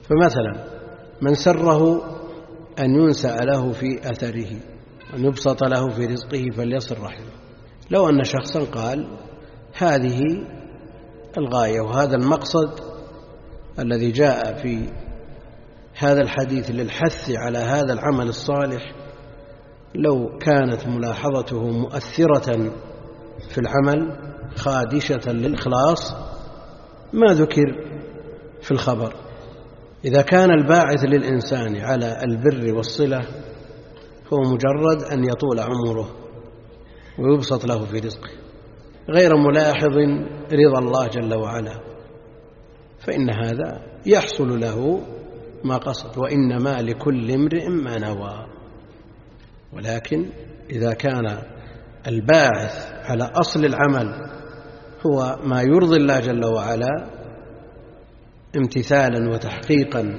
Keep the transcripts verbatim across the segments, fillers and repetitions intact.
فمثلا من سره أن ينسأ له في أثره، أن يبسط له في رزقه فليصل رحمه. لو أن شخصا قال هذه الغاية وهذا المقصد الذي جاء في هذا الحديث للحث على هذا العمل الصالح، لو كانت ملاحظته مؤثرة في العمل خادشة للإخلاص ما ذكر في الخبر. إذا كان الباعث للإنسان على البر والصلة هو مجرد أن يطول عمره ويبسط له في رزقه غير ملاحظ رضا الله جل وعلا، فإن هذا يحصل له ما قصد، وإنما لكل امرئ ما نوى. ولكن إذا كان الباعث على أصل العمل هو ما يرضي الله جل وعلا امتثالا وتحقيقا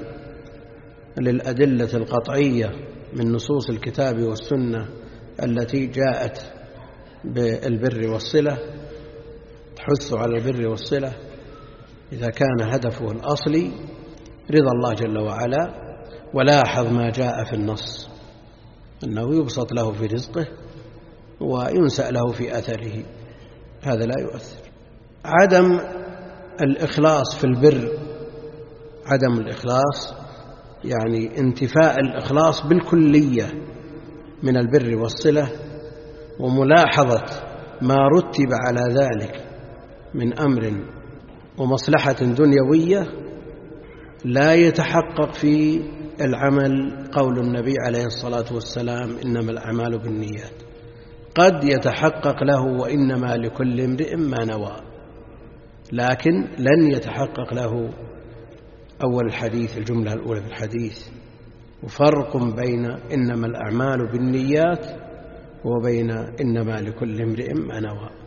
للأدلة القطعية من نصوص الكتاب والسنة التي جاءت بالبر والصلة تحث على البر والصلة، إذا كان هدفه الأصلي رضا الله جل وعلا، ولاحظ ما جاء في النص أنه يبسط له في رزقه وينسأ له في أثره، هذا لا يؤثر. عدم الإخلاص في البر، عدم الإخلاص يعني انتفاء الإخلاص بالكلية من البر والصلة، وملاحظة ما رتب على ذلك من أمر ومصلحة دنيوية، لا يتحقق في العمل قول النبي عليه الصلاة والسلام إنما الأعمال بالنيات. قد يتحقق له وإنما لكل امرئ ما نوى، لكن لن يتحقق له أول الحديث، الجملة الأولى في الحديث. وفرق بين إنما الأعمال بالنيات وبين إنما لكل امرئ ما نوى.